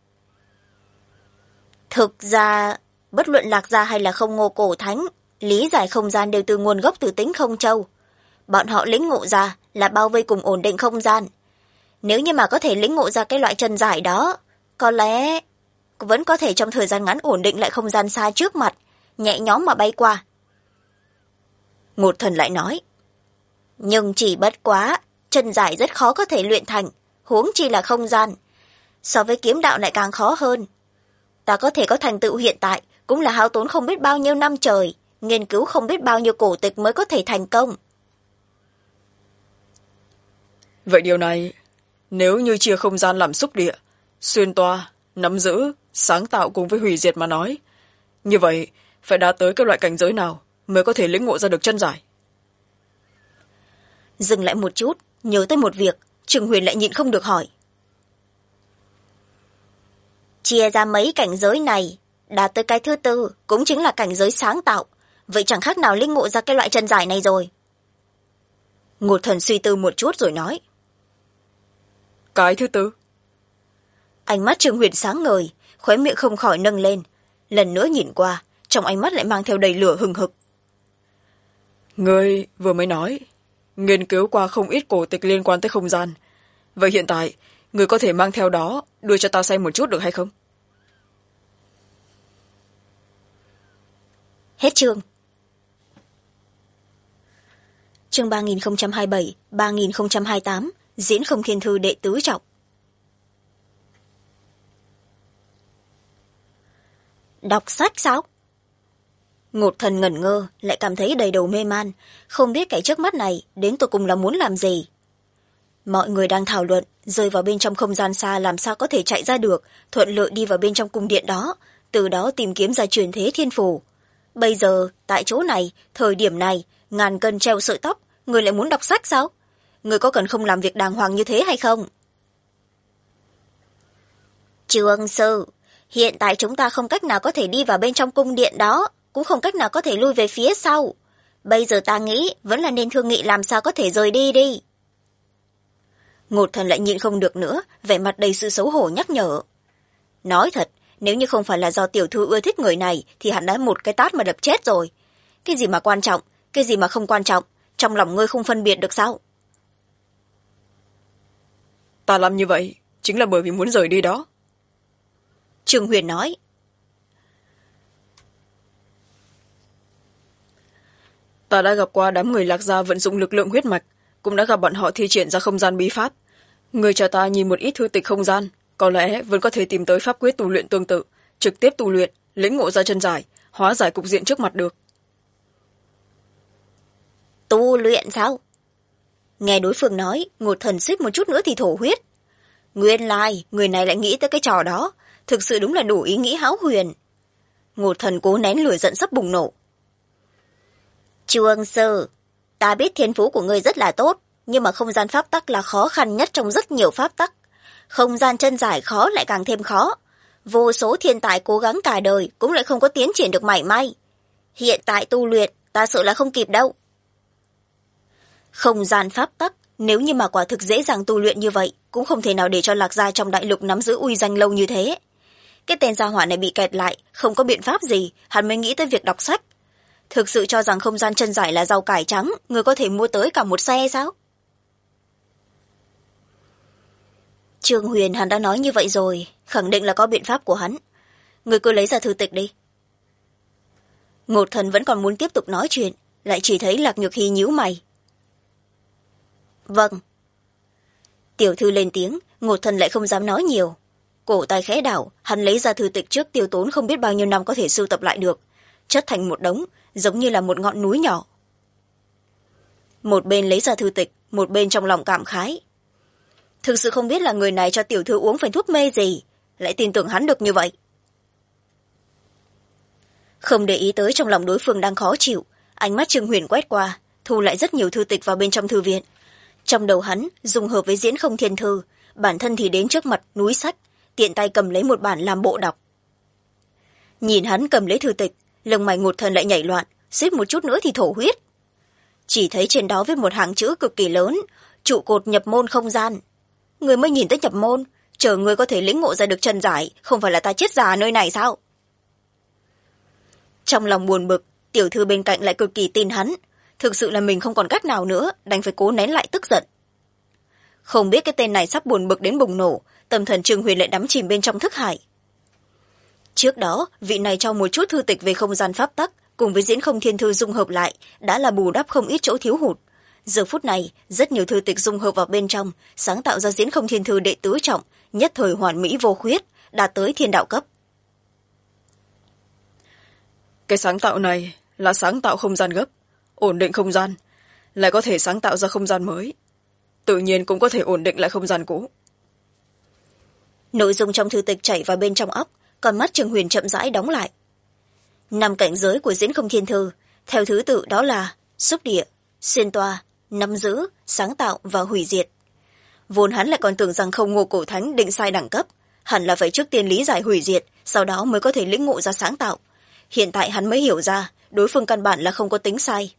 Thực ra, bất luận Lạc Gia hay là Không Ngô Cổ Thánh, lý giải không gian đều từ nguồn gốc từ Tĩnh Không Châu. Bọn họ lĩnh ngộ ra là bao vây cùng ổn định không gian. Nếu như mà có thể lĩnh ngộ ra cái loại chân giải đó, có lẽ vẫn có thể trong thời gian ngắn ổn định lại không gian xa trước mặt, nhẹ nhõm mà bay qua. Ngột Thần lại nói. Nhưng chỉ bất quá, chân giải rất khó có thể luyện thành, huống chi là không gian. So với kiếm đạo lại càng khó hơn. Ta có thể có thành tựu hiện tại, cũng là hao tốn không biết bao nhiêu năm trời, nghiên cứu không biết bao nhiêu cổ tịch mới có thể thành công. Vậy điều này, nếu như chia không gian làm xúc địa, xuyên toa, nắm giữ, sáng tạo cùng với hủy diệt mà nói, như vậy phải đạt tới cái loại cảnh giới nào mới có thể lĩnh ngộ ra được chân giải? Dừng lại một chút, nhớ tới một việc, Trừng Huyền lại nhịn không được hỏi. Chia ra mấy cảnh giới này, đạt tới cái thứ tư, cũng chính là cảnh giới sáng tạo, vậy chẳng khác nào lĩnh ngộ ra cái loại chân giải này rồi. Ngột Thần suy tư một chút rồi nói. Cái thứ tư? Ánh mắt Trương Huyền sáng ngời, khóe miệng không khỏi nâng lên, lần nữa nhìn qua, trong ánh mắt lại mang theo đầy lửa hừng hực. Ngươi vừa mới nói, nghiên cứu qua không ít cổ tịch liên quan tới không gian. Vậy hiện tại, ngươi có thể mang theo đó, đưa cho ta xem một chút được hay không? Hết chương. Chương 3027, 3028, Diễn Không Thiên Thư đệ tứ trọng. Đọc sách sao? Ngột Thần ngẩn ngơ, lại cảm thấy đầy đầu mê man, không biết cái trước mắt này đến tột cùng là muốn làm gì. Mọi người đang thảo luận, rơi vào bên trong không gian xa làm sao có thể chạy ra được, thuận lợi đi vào bên trong cung điện đó, từ đó tìm kiếm ra truyền thế thiên phù. Bây giờ, tại chỗ này, thời điểm này, ngàn cân treo sợi tóc, người lại muốn đọc sách sao? Người có cần không làm việc đàng hoàng như thế hay không? Trương sư, hiện tại chúng ta không cách nào có thể đi vào bên trong cung điện đó, cũng không cách nào có thể lui về phía sau. Bây giờ ta nghĩ vẫn là nên thương nghị làm sao có thể rời đi đi. Ngột Thần lại nhịn không được nữa, vẻ mặt đầy sự xấu hổ nhắc nhở. Nói thật, nếu như không phải là do tiểu thư ưa thích người này thì hắn đã một cái tát mà đập chết rồi. Cái gì mà quan trọng, cái gì mà không quan trọng, trong lòng ngươi không phân biệt được sao? Ta làm như vậy chính là bởi vì muốn rời đi đó. Trương Huyền nói. Ta đã gặp qua đám người Lạc Gia vận dụng lực lượng huyết mạch, cũng đã gặp bọn họ thi triển ra không gian bí pháp. Người cho ta nhìn một ít thư tịch không gian, có lẽ vẫn có thể tìm tới pháp quyết tu luyện tương tự, trực tiếp tu luyện, lĩnh ngộ ra chân giải, hóa giải cục diện trước mặt được. Tu luyện sao? Nghe đối phương nói, Ngột Thần suýt một chút nữa thì thổ huyết. Nguyên lai người này lại nghĩ tới cái trò đó, thực sự đúng là đủ ý nghĩ hão huyền. Ngột Thần cố nén lửa giận sắp bùng nổ. Trương sư, ta biết thiên phú của ngươi rất là tốt, nhưng mà không gian pháp tắc là khó khăn nhất trong rất nhiều pháp tắc. Không gian chân giải khó lại càng thêm khó. Vô số thiên tài cố gắng cả đời cũng lại không có tiến triển được mảy may. Hiện tại tu luyện, ta sợ là không kịp đâu. Không gian pháp tắc, nếu như mà quả thực dễ dàng tu luyện như vậy, cũng không thể nào để cho Lạc Gia trong đại lục nắm giữ uy danh lâu như thế. Cái tên gia hỏa này bị kẹt lại, không có biện pháp gì, hắn mới nghĩ tới việc đọc sách. Thực sự cho rằng không gian chân giải là rau cải trắng, người có thể mua tới cả một xe sao? Trương Huyền hắn đã nói như vậy rồi, khẳng định là có biện pháp của hắn. Người cứ lấy ra thư tịch đi. Ngột Thần vẫn còn muốn tiếp tục nói chuyện, lại chỉ thấy Lạc Nhược Hy nhíu mày. Vâng. Tiểu thư lên tiếng, Ngột Thần lại không dám nói nhiều. Cổ tay khẽ đảo, hắn lấy ra thư tịch trước tiêu tốn không biết bao nhiêu năm có thể sưu tập lại được, chất thành một đống, giống như là một ngọn núi nhỏ. Một bên lấy ra thư tịch, một bên trong lòng cảm khái. Thực sự không biết là người này cho tiểu thư uống phải thuốc mê gì, lại tin tưởng hắn được như vậy. Không để ý tới trong lòng đối phương đang khó chịu, ánh mắt Trương Huyền quét qua, thu lại rất nhiều thư tịch vào bên trong thư viện. Trong đầu hắn dùng hợp với diễn không thiên thư, bản thân thì đến trước mặt núi sách, tiện tay cầm lấy một bản làm bộ đọc. Nhìn hắn cầm lấy thư tịch, lông mày Ngột Thần lại nhảy loạn, suýt một chút nữa thì thổ huyết. Chỉ thấy trên đó viết một hàng chữ cực kỳ lớn, trụ cột nhập môn không gian. Người mới nhìn tới nhập môn, chờ người có thể lĩnh ngộ ra được chân giải, không phải là ta chết già ở nơi này sao? Trong lòng buồn bực, tiểu thư bên cạnh lại cực kỳ tin hắn. Thực sự là mình không còn cách nào nữa, đành phải cố nén lại tức giận. Không biết cái tên này sắp buồn bực đến bùng nổ, tâm thần Trương Huyền lại đắm chìm bên trong thức hải. Trước đó, vị này cho một chút thư tịch về không gian pháp tắc, cùng với diễn không thiên thư dung hợp lại, đã là bù đắp không ít chỗ thiếu hụt. Giờ phút này, rất nhiều thư tịch dung hợp vào bên trong, sáng tạo ra diễn không thiên thư đệ tứ trọng, nhất thời hoàn mỹ vô khuyết, đạt tới thiên đạo cấp. Cái sáng tạo này là sáng tạo không gian gấp, ổn định không gian, lại có thể sáng tạo ra không gian mới. Tự nhiên cũng có thể ổn định lại không gian cũ. Nội dung trong thư tịch chảy vào bên trong óc, còn mắt Trương Huyền chậm rãi đóng lại. 5 cảnh giới của diễn không thiên thư, theo thứ tự đó là xúc địa, xuyên toa, nắm giữ, sáng tạo và hủy diệt. Vốn hắn lại còn tưởng rằng Không Ngô Cổ Thánh định sai đẳng cấp, hẳn là phải trước tiên lý giải hủy diệt, sau đó mới có thể lĩnh ngộ ra sáng tạo. Hiện tại hắn mới hiểu ra, đối phương căn bản là không có tính sai.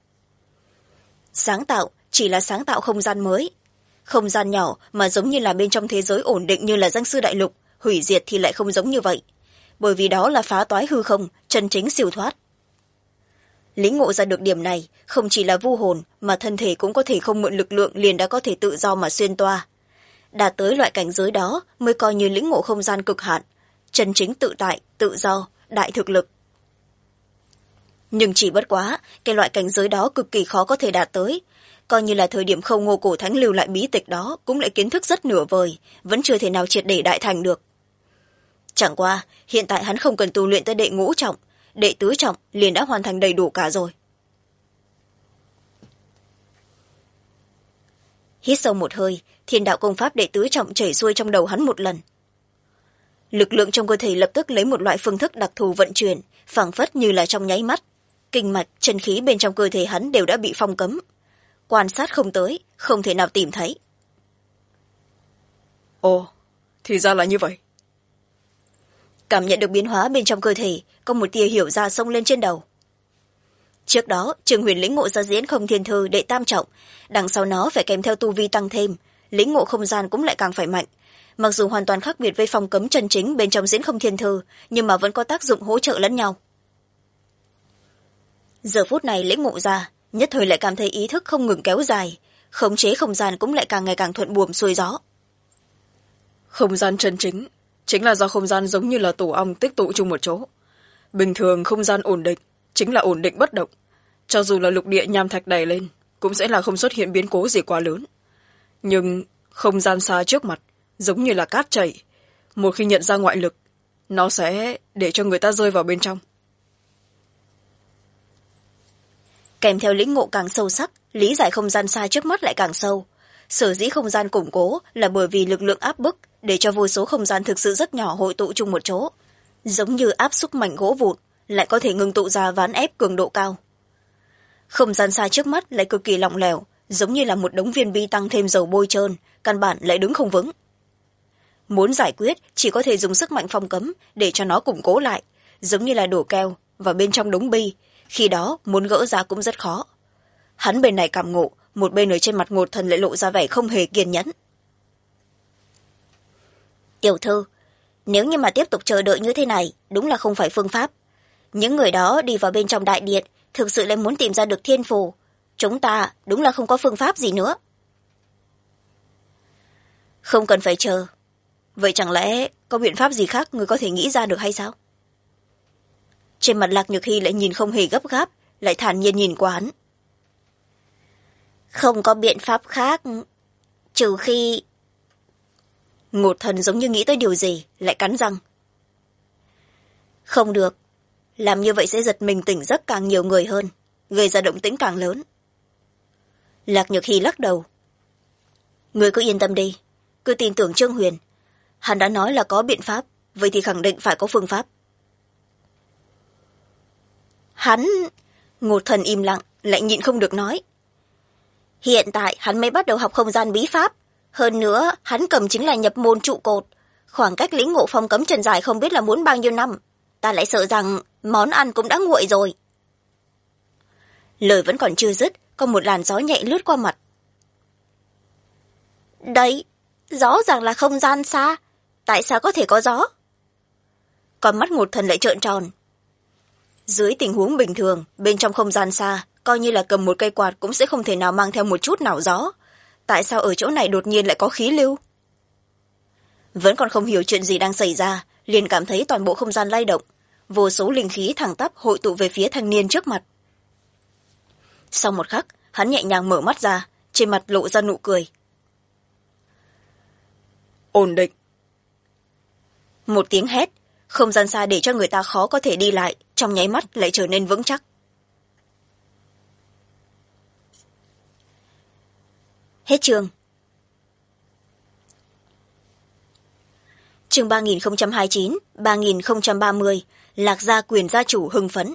Sáng tạo chỉ là sáng tạo không gian mới. Không gian nhỏ mà giống như là bên trong thế giới ổn định như là Danh Sư Đại Lục, hủy diệt thì lại không giống như vậy. Bởi vì đó là phá toái hư không, chân chính siêu thoát. Lĩnh ngộ ra được điểm này, không chỉ là vu hồn, mà thân thể cũng có thể không mượn lực lượng liền đã có thể tự do mà xuyên toa. Đạt tới loại cảnh giới đó mới coi như lĩnh ngộ không gian cực hạn, chân chính tự tại, tự do, đại thực lực. Nhưng chỉ bất quá, cái loại cảnh giới đó cực kỳ khó có thể đạt tới. Coi như là thời điểm Không Ngô Cổ Thánh lưu lại bí tịch đó, cũng lại kiến thức rất nửa vời, vẫn chưa thể nào triệt để đại thành được. Chẳng qua, hiện tại hắn không cần tu luyện tới đệ ngũ trọng, đệ tứ trọng liền đã hoàn thành đầy đủ cả rồi. Hít sâu một hơi, thiên đạo công pháp đệ tứ trọng chảy xuôi trong đầu hắn một lần. Lực lượng trong cơ thể lập tức lấy một loại phương thức đặc thù vận chuyển, phảng phất như là trong nháy mắt. Kinh mạch, chân khí bên trong cơ thể hắn đều đã bị phong cấm. Quan sát không tới, không thể nào tìm thấy. Ồ, thì ra là như vậy. Cảm nhận được biến hóa bên trong cơ thể, có một tia hiểu ra xông lên trên đầu. Trước đó, Trương Huyền lĩnh ngộ ra diễn không thiên thư đệ tam trọng, đằng sau nó phải kèm theo tu vi tăng thêm, lĩnh ngộ không gian cũng lại càng phải mạnh. Mặc dù hoàn toàn khác biệt với phong cấm chân chính bên trong diễn không thiên thư, nhưng mà vẫn có tác dụng hỗ trợ lẫn nhau. Giờ phút này lĩnh ngộ ra, nhất thời lại cảm thấy ý thức không ngừng kéo dài, khống chế không gian cũng lại càng ngày càng thuận buồm xuôi gió. Không gian chân chính chính là do không gian giống như là tổ ong tích tụ chung một chỗ. Bình thường không gian ổn định chính là ổn định bất động, cho dù là lục địa nham thạch đầy lên cũng sẽ là không xuất hiện biến cố gì quá lớn. Nhưng không gian xa trước mặt giống như là cát chảy, một khi nhận ra ngoại lực nó sẽ để cho người ta rơi vào bên trong. Kèm theo lĩnh ngộ càng sâu sắc, lý giải không gian xa trước mắt lại càng sâu. Sở dĩ không gian củng cố là bởi vì lực lượng áp bức để cho vô số không gian thực sự rất nhỏ hội tụ chung một chỗ, giống như áp xúc mảnh gỗ vụn lại có thể ngưng tụ ra ván ép cường độ cao. Không gian xa trước mắt lại cực kỳ lỏng lẻo, giống như là một đống viên bi tăng thêm dầu bôi trơn, căn bản lại đứng không vững. Muốn giải quyết chỉ có thể dùng sức mạnh phong cấm để cho nó củng cố lại, giống như là đổ keo vào bên trong đống bi, khi đó muốn gỡ ra cũng rất khó. Hắn bên này cảm ngộ, một bên ở trên mặt Ngột Thần lại lộ ra vẻ không hề kiên nhẫn. Tiểu thư, nếu như mà tiếp tục chờ đợi như thế này, đúng là không phải phương pháp. Những người đó đi vào bên trong đại điện, thực sự lại muốn tìm ra được thiên phù. Chúng ta đúng là không có phương pháp gì nữa. Không cần phải chờ. Vậy chẳng lẽ có biện pháp gì khác người có thể nghĩ ra được hay sao? Trên mặt Lạc Nhược Hy lại nhìn không hề gấp gáp, lại thản nhiên nhìn qua hắn. Không có biện pháp khác, trừ khi... Ngột Thần giống như nghĩ tới điều gì, lại cắn răng. Không được, làm như vậy sẽ giật mình tỉnh giấc càng nhiều người hơn, gây ra động tĩnh càng lớn. Lạc Nhược Hy lắc đầu. Người cứ yên tâm đi, cứ tin tưởng Trương Huyền. Hắn đã nói là có biện pháp, vậy thì khẳng định phải có phương pháp. Hắn... Ngột Thần im lặng, lại nhịn không được nói. Hiện tại hắn mới bắt đầu học không gian bí pháp. Hơn nữa, hắn cầm chính là nhập môn trụ cột. Khoảng cách lĩnh ngộ phong cấm trần dài không biết là muốn bao nhiêu năm. Ta lại sợ rằng món ăn cũng đã nguội rồi. Lời vẫn còn chưa dứt, có một làn gió nhẹ lướt qua mặt. Đấy, rõ ràng là không gian xa. Tại sao có thể có gió? Con mắt Ngột Thần lại trợn tròn. Dưới tình huống bình thường, bên trong không gian xa, coi như là cầm một cây quạt cũng sẽ không thể nào mang theo một chút nào gió. Tại sao ở chỗ này đột nhiên lại có khí lưu? Vẫn còn không hiểu chuyện gì đang xảy ra, liền cảm thấy toàn bộ không gian lay động. Vô số linh khí thẳng tắp hội tụ về phía thanh niên trước mặt. Sau một khắc, hắn nhẹ nhàng mở mắt ra, trên mặt lộ ra nụ cười. Ổn định. Một tiếng hét, không gian xa để cho người ta khó có thể đi lại, trong nháy mắt lại trở nên vững chắc. Hết chương. Chương 3029, 3030, Lạc Gia quyền gia chủ hưng phấn.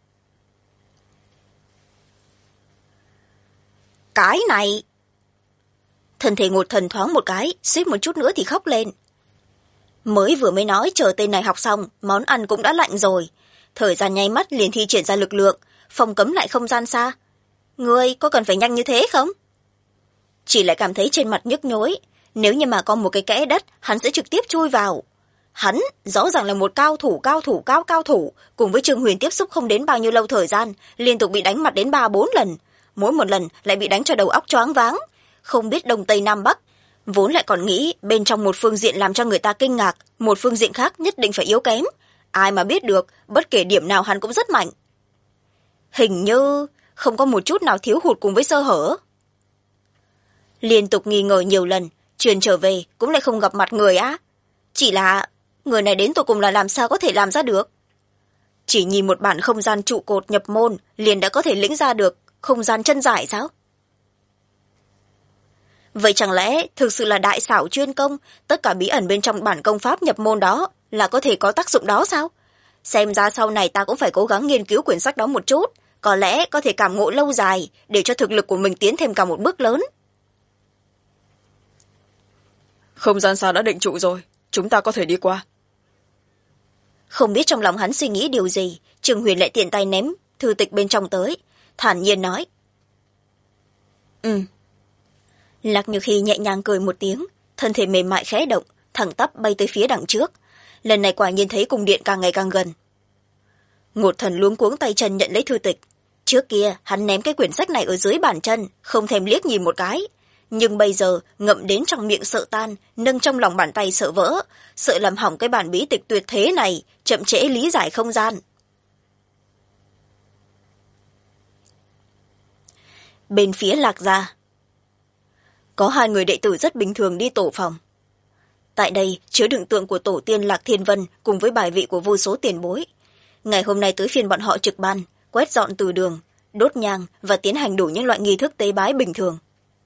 Cái này... Thân thể Ngột Thần thoáng một cái, suýt một chút nữa thì khóc lên. Mới nói chờ tên này học xong, món ăn cũng đã lạnh rồi. Thời gian nháy mắt liền thi triển ra lực lượng, phòng cấm lại không gian xa. Ngươi có cần phải nhanh như thế không? Chỉ lại cảm thấy trên mặt nhức nhối. Nếu như mà có một cái kẽ đất, hắn sẽ trực tiếp chui vào. Hắn rõ ràng là một cao thủ, cùng với Trương Huyền tiếp xúc không đến bao nhiêu lâu thời gian, liên tục bị đánh mặt đến 3-4 lần. Mỗi một lần lại bị đánh cho đầu óc choáng váng. Không biết đông tây nam bắc. Vốn lại còn nghĩ bên trong một phương diện làm cho người ta kinh ngạc, một phương diện khác nhất định phải yếu kém. Ai mà biết được, bất kể điểm nào hắn cũng rất mạnh. Hình như không có một chút nào thiếu hụt cùng với sơ hở. Liên tục nghi ngờ nhiều lần, truyền trở về cũng lại không gặp mặt người á. Chỉ là người này đến tụi cùng là làm sao có thể làm ra được. Chỉ nhìn một bản không gian trụ cột nhập môn liền đã có thể lĩnh ra được không gian chân giải sao? Vậy chẳng lẽ thực sự là đại xảo chuyên công, tất cả bí ẩn bên trong bản công pháp nhập môn đó là có thể có tác dụng đó sao? Xem ra sau này ta cũng phải cố gắng nghiên cứu quyển sách đó một chút, có lẽ có thể cảm ngộ lâu dài để cho thực lực của mình tiến thêm cả một bước lớn. Không gian xa đã định trụ rồi, chúng ta có thể đi qua. Không biết trong lòng hắn suy nghĩ điều gì, Trương Huyền lại tiện tay ném thư tịch bên trong tới, thản nhiên nói. Lạc Nhược Hy nhẹ nhàng cười một tiếng, thân thể mềm mại khẽ động, thẳng tắp bay tới phía đằng trước. Lần này quả nhiên thấy cung điện càng ngày càng gần. Ngột Thần luống cuống tay chân nhận lấy thư tịch. Trước kia hắn ném cái quyển sách này ở dưới bàn chân, không thèm liếc nhìn một cái. Nhưng bây giờ ngậm đến trong miệng sợ tan, nâng trong lòng bàn tay sợ vỡ, sợ làm hỏng cái bản bí tịch tuyệt thế này, chậm trễ lý giải không gian. Bên phía Lạc Gia, có 2 người đệ tử rất bình thường đi tổ phòng. tại đây chứa đựng tượng của tổ tiên Lạc Thiên Vân cùng với bài vị của vô số tiền bối. Ngày hôm nay tới phiên bọn họ trực ban, quét dọn từ đường, đốt nhang và tiến hành đủ những loại nghi thức tế bái bình thường.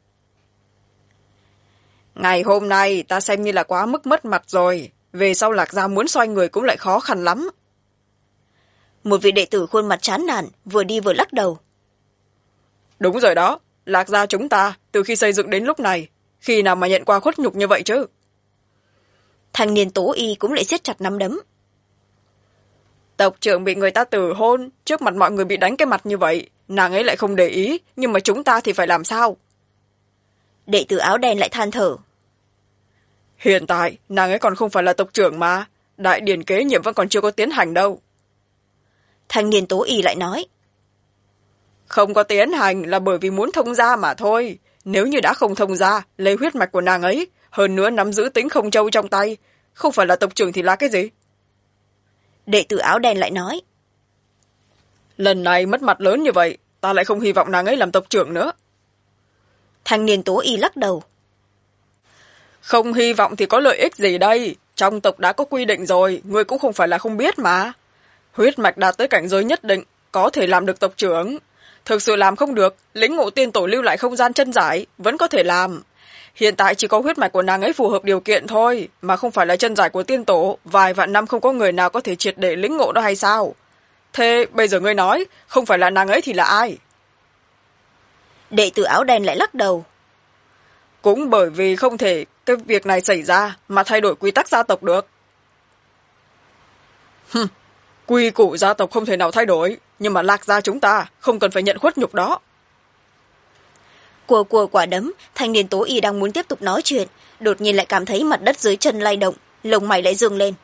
Ngày hôm nay ta xem như là quá mức mất mặt rồi, về sau Lạc gia muốn xoay người cũng lại khó khăn lắm. Một vị đệ tử khuôn mặt chán nản vừa đi vừa lắc đầu. Đúng rồi đó, Lạc gia chúng ta từ khi xây dựng đến lúc này, khi nào mà nhận qua khuất nhục như vậy chứ? Thanh niên Tố Y cũng lại siết chặt nắm đấm. Tộc trưởng bị người ta từ hôn, trước mặt mọi người bị đánh cái mặt như vậy, nàng ấy lại không để ý, nhưng mà chúng ta thì phải làm sao? Đệ tử áo đen lại than thở. Hiện tại, nàng ấy còn không phải là tộc trưởng mà, đại điển kế nhiệm vẫn còn chưa có tiến hành đâu. Thanh niên Tố Y lại nói. Không có tiến hành là bởi vì muốn thông gia mà thôi. Nếu như đã không thông gia, lấy huyết mạch của nàng ấy, hơn nữa nắm giữ tính không châu trong tay, không phải là tộc trưởng thì là cái gì? Đệ tử áo đen lại nói. Lần này mất mặt lớn như vậy, ta lại không hy vọng nàng ấy làm tộc trưởng nữa. Thanh niên Tố Y lắc đầu. Không hy vọng thì có lợi ích gì đây? Trong tộc đã có quy định rồi, ngươi cũng không phải là không biết mà. Huyết mạch đạt tới cảnh giới nhất định, có thể làm được tộc trưởng. Thực sự làm không được, lĩnh ngộ tiên tổ lưu lại không gian chân giải, vẫn có thể làm. Hiện tại chỉ có huyết mạch của nàng ấy phù hợp điều kiện thôi, mà không phải là chân giải của tiên tổ, vài vạn năm không có người nào có thể triệt để lĩnh ngộ đó hay sao? Thế bây giờ ngươi nói, không phải là nàng ấy thì là ai? Đệ tử áo đen lại lắc đầu. Cũng bởi vì không thể cái việc này xảy ra mà thay đổi quy tắc gia tộc được. Quy củ gia tộc không thể nào thay đổi, nhưng mà Lạc gia chúng ta không cần phải nhận khuất nhục đó. Cùa quả đấm, thanh niên Tố Y đang muốn tiếp tục nói chuyện, đột nhiên lại cảm thấy mặt đất dưới chân lay động, lông mày lại dương lên.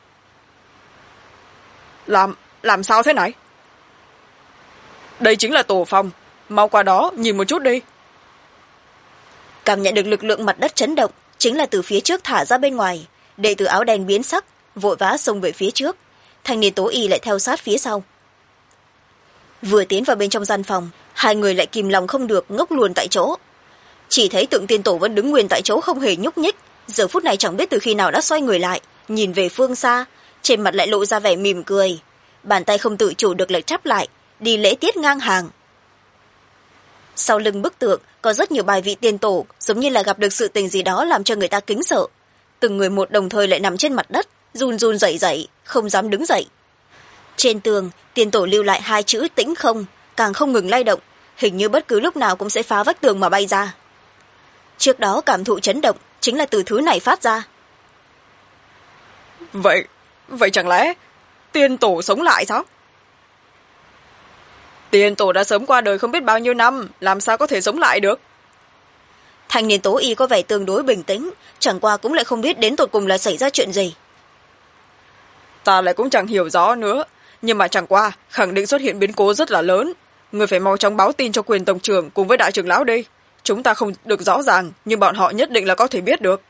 Làm sao thế này? Đây chính là tổ phòng, mau qua đó nhìn một chút đi. Cảm nhận được lực lượng mặt đất chấn động, chính là từ phía trước thả ra bên ngoài. Đệ tử áo đen biến sắc, vội vã xông về phía trước. Thanh niên Tố Y lại theo sát phía sau. Vừa tiến vào bên trong gian phòng, hai người lại kìm lòng không được, ngốc luôn tại chỗ. Chỉ thấy tượng tiên tổ vẫn đứng nguyên tại chỗ không hề nhúc nhích, giờ phút này chẳng biết từ khi nào đã xoay người lại, nhìn về phương xa, trên mặt lại lộ ra vẻ mỉm cười, bàn tay không tự chủ được lại chắp lại, đi lễ tiết ngang hàng. Sau lưng bức tượng có rất nhiều bài vị tiên tổ, giống như là gặp được sự tình gì đó làm cho người ta kính sợ. Từng người một đồng thời lại nằm trên mặt đất, run run rẩy rẩy, không dám đứng dậy. Trên tường, tiên tổ lưu lại hai chữ tĩnh không, càng không ngừng lay động, hình như bất cứ lúc nào cũng sẽ phá vách tường mà bay ra. Trước đó cảm thụ chấn động chính là từ thứ này phát ra. Vậy chẳng lẽ tiên tổ sống lại sao? Tiên tổ đã sớm qua đời không biết bao nhiêu năm, làm sao có thể sống lại được? Thanh niên Tố Y có vẻ tương đối bình tĩnh, chẳng qua cũng lại không biết đến tột cùng là xảy ra chuyện gì. Ta lại cũng chẳng hiểu rõ nữa, nhưng mà chẳng qua khẳng định xuất hiện biến cố rất là lớn. Người phải mau chóng báo tin cho quyền tổng trưởng cùng với đại trưởng lão đi. Chúng ta không được rõ ràng, nhưng bọn họ nhất định là có thể biết được.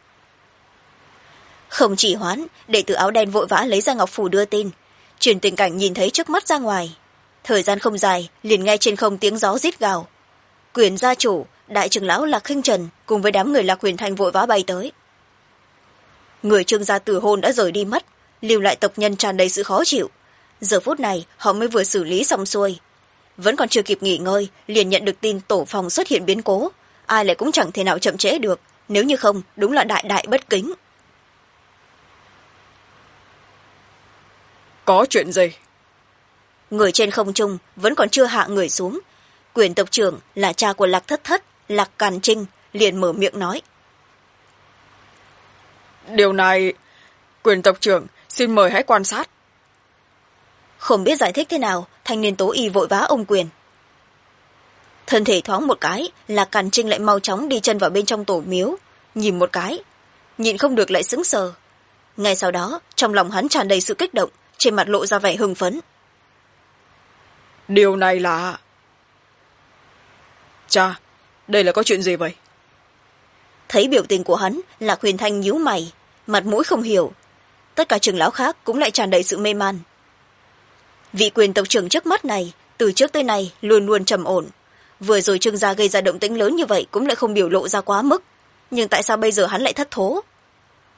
Không chỉ hoãn, đệ tử áo đen vội vã lấy ra ngọc phù đưa tin, truyền tình cảnh nhìn thấy trước mắt ra ngoài. Thời gian không dài, liền nghe trên không tiếng gió rít gào. Quyền gia chủ, đại trưởng lão Lạc Khinh Trần cùng với đám người Lạc Huyền Thanh vội vã bay tới. Người Trương gia từ hôn đã rời đi mất, lưu lại tộc nhân tràn đầy sự khó chịu. Giờ phút này họ mới vừa xử lý xong xuôi, vẫn còn chưa kịp nghỉ ngơi liền nhận được tin tổ phòng xuất hiện biến cố, ai lại cũng chẳng thể nào chậm trễ được, nếu như không đúng là đại đại bất kính. Có chuyện gì? Người trên không trung vẫn còn chưa hạ người xuống, quyền tộc trưởng là cha của Lạc Thất Thất, Lạc Càn Trinh liền mở miệng nói. Điều này, quyền tộc trưởng xin mời hãy quan sát. Không biết giải thích thế nào, thanh niên Tố Y vội vã ôm quyền. Thân thể thoáng một cái, Lạc Càn Trinh lại mau chóng đi chân vào bên trong tổ miếu, nhìn một cái, nhịn không được lại sững sờ. Ngay sau đó, trong lòng hắn tràn đầy sự kích động, trên mặt lộ ra vẻ hưng phấn. Điều này là... Cha, đây là có chuyện gì vậy? Thấy biểu tình của hắn, Lạc Huyền Thanh nhíu mày, mặt mũi không hiểu. Tất cả trưởng lão khác cũng lại tràn đầy sự mê man. Vị quyền tộc trưởng trước mắt này, từ trước tới nay luôn luôn trầm ổn. Vừa rồi Trương gia gây ra động tĩnh lớn như vậy cũng lại không biểu lộ ra quá mức. Nhưng tại sao bây giờ hắn lại thất thố?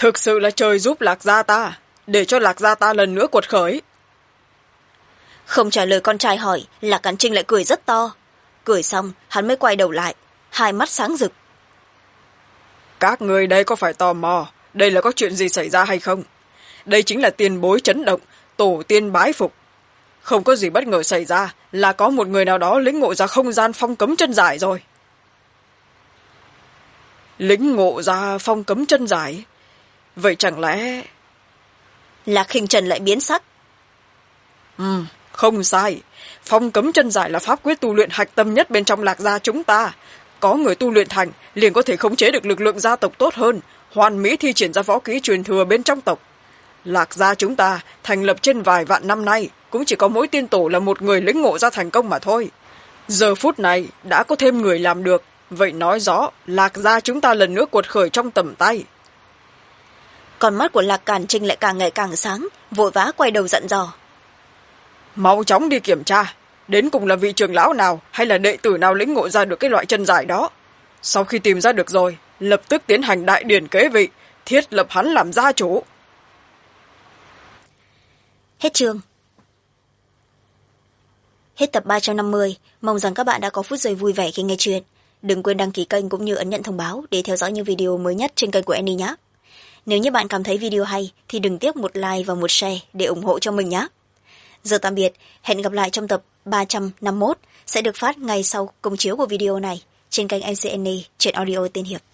thực sự là trời giúp Lạc gia ta, để cho Lạc gia ta lần nữa quật khởi. Không trả lời con trai hỏi, Lạc Càn Trinh lại cười rất to. Cười xong hắn mới quay đầu lại, hai mắt sáng rực. Các người đây có phải tò mò đây là có chuyện gì xảy ra hay không? Đây chính là tiền bối chấn động, tổ tiên bái phục. Không có gì bất ngờ xảy ra, là có một người nào đó lĩnh ngộ ra không gian phong cấm chân giải rồi. Lĩnh ngộ ra phong cấm chân giải? Vậy chẳng lẽ... Lạc Khinh Trần lại biến sắc. Không sai. Phong cấm chân giải là pháp quyết tu luyện hạch tâm nhất bên trong Lạc gia chúng ta. Có người tu luyện thành, liền có thể khống chế được lực lượng gia tộc tốt hơn, hoàn mỹ thi triển ra võ kỹ truyền thừa bên trong tộc. Lạc gia chúng ta thành lập trên vài vạn năm nay, cũng chỉ có mỗi tiên tổ là một người lĩnh ngộ ra thành công mà thôi. Giờ phút này đã có thêm người làm được, vậy nói rõ Lạc gia chúng ta lần nữa cuột khởi trong tầm tay. Con mắt của Lạc Càn Trinh lại càng ngày càng sáng, vội vã quay đầu dặn dò. Mau chóng đi kiểm tra, đến cùng là vị trưởng lão nào hay là đệ tử nào lĩnh ngộ ra được cái loại chân giải đó. Sau khi tìm ra được rồi, lập tức tiến hành đại điển kế vị, thiết lập hắn làm gia chủ. Hết chương. Hết tập 350, mong rằng các bạn đã có phút giây vui vẻ khi nghe chuyện. Đừng quên đăng ký kênh cũng như ấn nhận thông báo để theo dõi những video mới nhất trên kênh của Annie nhé. Nếu như bạn cảm thấy video hay thì đừng tiếc một like và một share để ủng hộ cho mình nhé. Giờ tạm biệt, hẹn gặp lại trong tập 351 sẽ được phát ngày sau công chiếu của video này trên kênh MC Annie, truyện audio tiên hiệp.